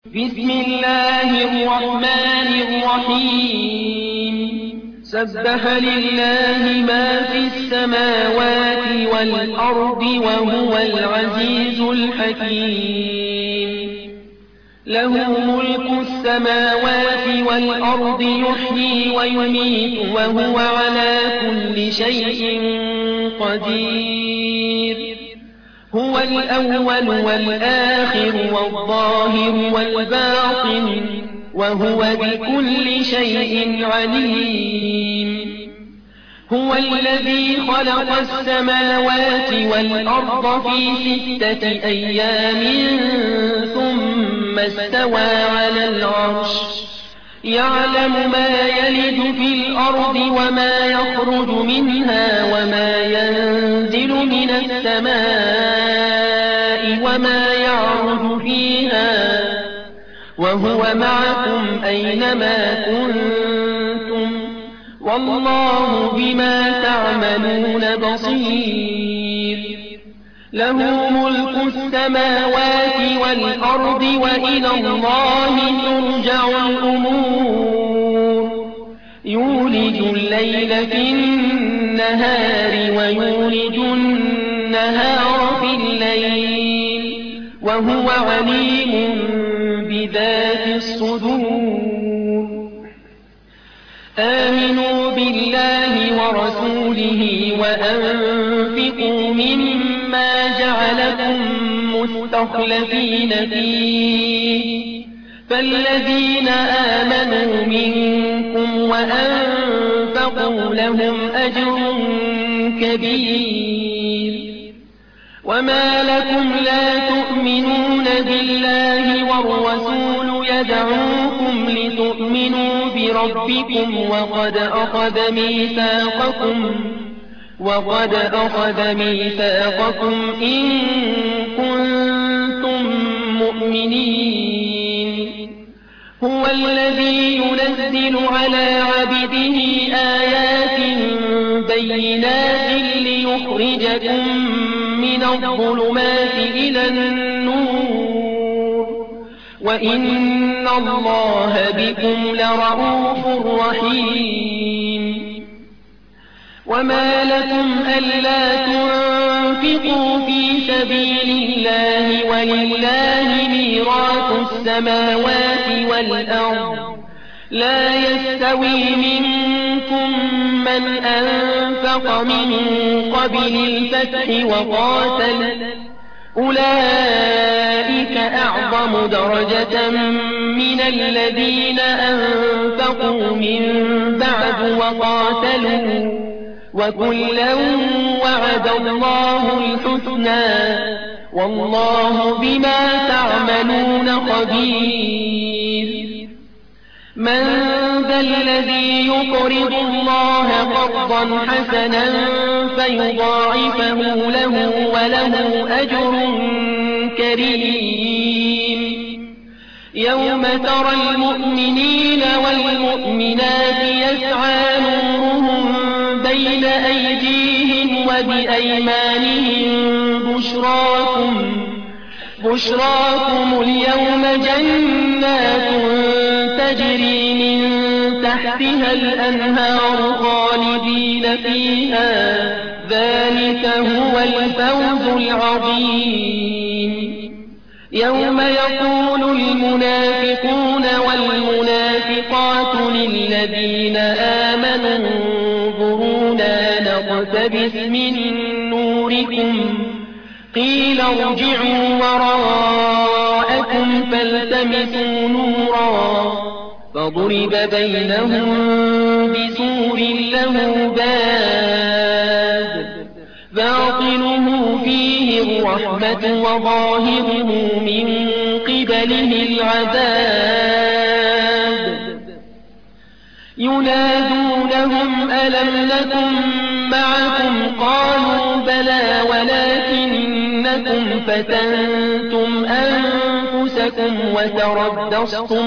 بسم الله الرحمن الرحيم سبح لله ما في السماوات والأرض وهو العزيز الحكيم له ملك السماوات والأرض يحيي ويميت وهو على كل شيء قدير هو الأول والآخر والظاهر والباطن وهو بكل شيء عليم هو الذي خلق السماوات والأرض في 6 أيام ثم استوى على العرش يعلم ما يلج في الأرض وما يخرج منها وما ينزل من السماء وما يعرج فيها وهو معكم أينما كنتم والله بما تعملون بصير له ملك السماوات والأرض وإلى الله ترجع الأمور يولج الليل في النهار ويولج النهار في الليل وهو عليم بذات الصدور آمنوا بالله ورسوله وأنفقوا مما جعلكم مستخلفين فيه فالذين آمنوا منكم وأنفقوا لهم أجر كبير وما لكم لا تؤمنون بالله والرسول يدعوكم لتؤمنوا بربكم وقد أخذ ميثاقكم إن كنتم مؤمنين هو الذي ينزل على عبده آيات بينات ليخرجكم من الظلمات إلى النور وإن الله بكم لرءوف رحيم وما لكم ألا تنفقوا في سبيل الله ولله ميراث السماوات والأرض لا يستوي منكم من أنفق من قبل الفتح وقاتل أولئك أعظم درجة من الذين أنفقوا من بعد وقاتلوا وكلا وعد الله الحسنى والله بما تعملون خبير من ذا الذي يقرض الله قرضا حسنا فيضاعفه له وله أجر كريم يوم ترى المؤمنين والمؤمنات يسعى نورهم بين أيديهم وبأيمانهم بشراكم اليوم جنات تجري من تحتها الأنهار خالدين فيها ذلك هو الفوز العظيم يوم يقول المنافقون والمنافقات للذين آمنوا انظرونا نقتبس من نوركم قيل ارجعوا وراءكم فالتمسوا نورا فضرب بينهم بسور له باب باطنه فيه الرحمة وظاهره من قبله العذاب ينادونهم ألم نكن معكم قالوا بلى ولكنكم فتنتم أنفسكم وتربصتم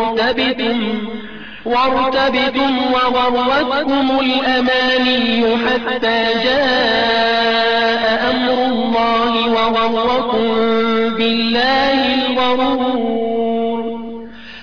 وارتبتم وغرتكم الأماني حتى جاء أمر الله وغركم بالله الغرور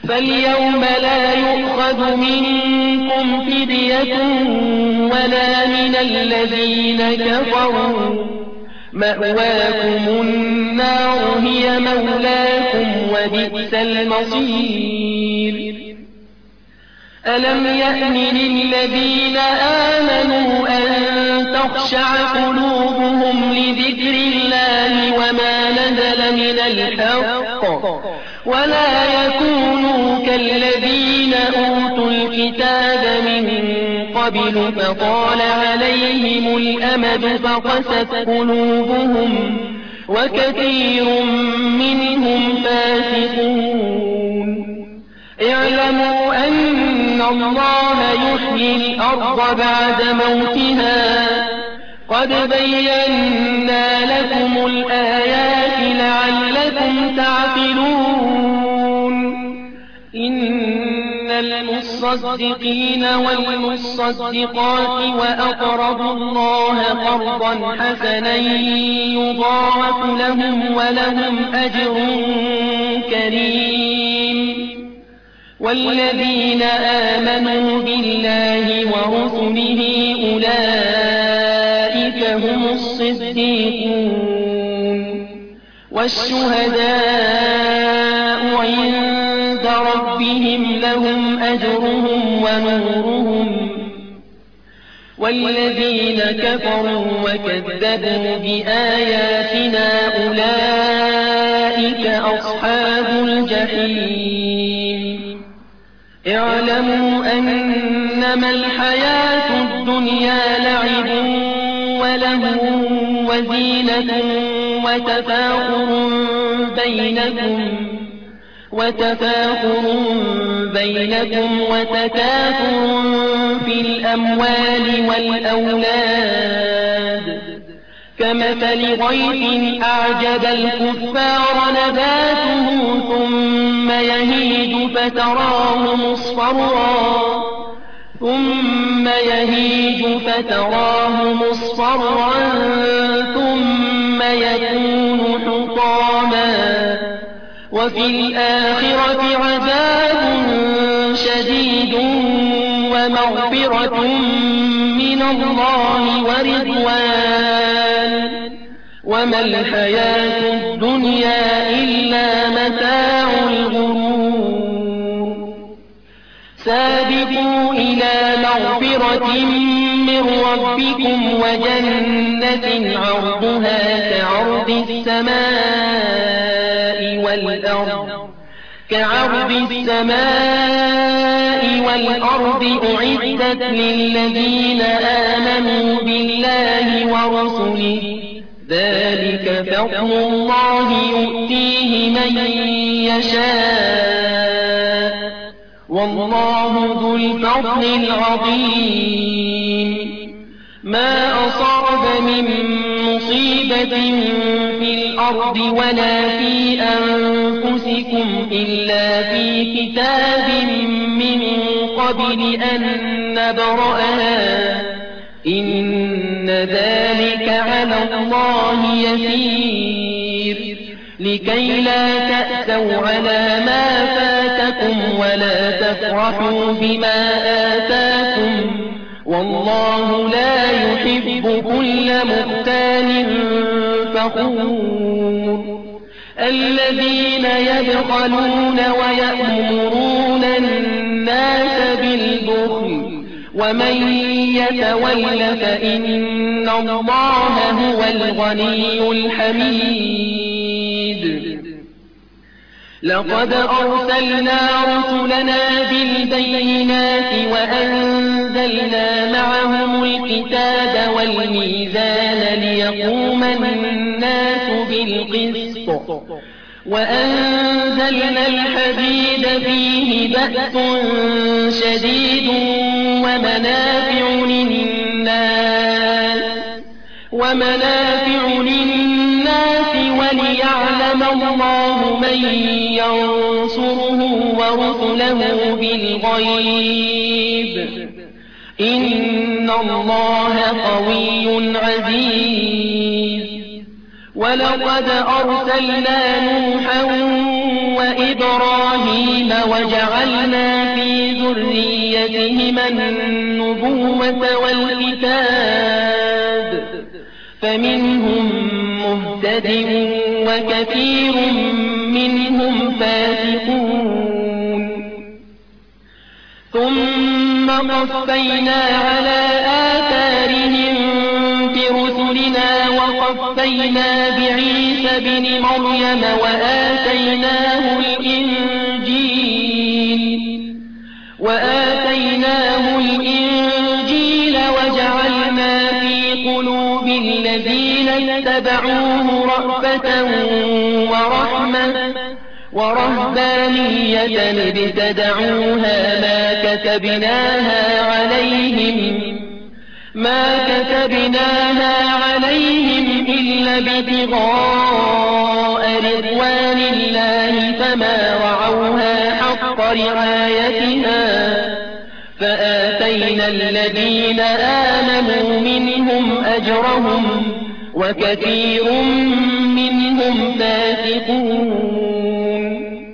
فاليوم لا يؤخذ منكم فدية ولا من الذين كفروا، مأواكم النار هي مولاكم وبئس المصير. ألم يأن للذين آمنوا أن تخشع قلوبهم لذكر الله وما نزل من الحق ولا يكونوا كالذين أوتوا الكتاب من قبل فطال عليهم الأمد فقست قلوبهم وكثير منهم فاسقون. اعلموا أن الله يحيي الأرض بعد موتها، قد بينا لكم الآيات لعلكم تعقلون. إن المصدقين والمصدقات وأقرضوا الله قرضا حسنا يضاعف لهم ولهم أجر كريم. والذين آمنوا بالله ورسله أولئك هم الصديقون والشهداء عند ربهم لهم أجرهم ونورهم. والذين كفروا وكذبوا بآياتنا أولئك أصحاب الجحيم. اعلموا أنما الحياة الدنيا لعب وله وزينة وتفاخر بينكم وتكاثر في الأموال والأولاد كمثل غيث أعجب الكفار نباته ثم يهيج فتراه مصفرا ثم يكون حطاما وفي الآخرة عذاب شديد ومغفرة من الله ورضوان وما الحياة الدنيا إلا متاع الغرور. سابقوا إلى مغفرة من ربكم وجنة عرضها كعرض السماء والأرض أعدت للذين آمنوا بالله ورسله ذلك فضل الله يؤتيه من يشاء والله ذو الفضل العظيم. ما أصاب من مصيبة في الأرض ولا في أنفسكم إلا في كتاب من قبل أن نبرأها إن ذلك على الله يسير. لكي لا تأسوا على ما فاتكم ولا تفرحوا بما آتاكم والله لا يحب كل مختال فخور. الذين يبخلون ويأمرون الناس بالبخل ومن يتول فإن الله هو الغني الحميد. لقد أرسلنا رسلنا بالبينات وأنزلنا معهم الكتاب والميزان ليقوم الناس بالقسط وأنزلنا الحديد فيه بأس شديد ومنافع للناس وليعلم الله من ينصره ورسله بالغيب إن الله قوي عزيز. ولقد أرسلنا نوحا وإبراهيم وجعلنا في ذريتهما النبوة والكتاب فمنهم مهتد وكثير منهم فاسقون ثم قفينا على آثارهم برسلنا وقفينا بعيسى بن مريم وآتيناه الإنجيل وجعلنا في قلوب الذين اتبعوه رأفة ورهبانية ابتدعوها ما كتبناها عليهم إلا ابتغاء رضوان الله فما رعوها حق رعايتها فآتينا الذين آمنوا منهم أجرهم وكثير منهم فاسقون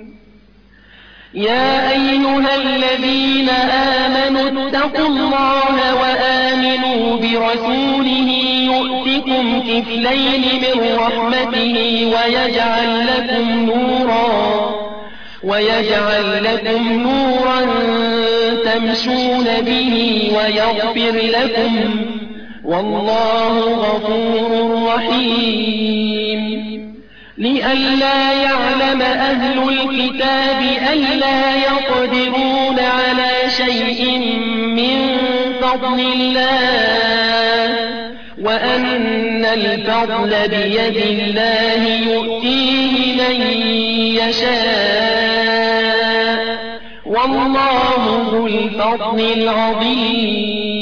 يا أيها الذين آمنوا اتقوا الله وآمنوا برسوله يؤتكم كفلين من رحمته ويجعل لكم نورا تمشون به ويغفر لكم والله غفور رحيم لئلا يعلم أهل الكتاب ألا يقدرون على شيء من فضل الله وأن الفضل بيد الله يؤتيه من يشاء والله ذو الفضل العظيم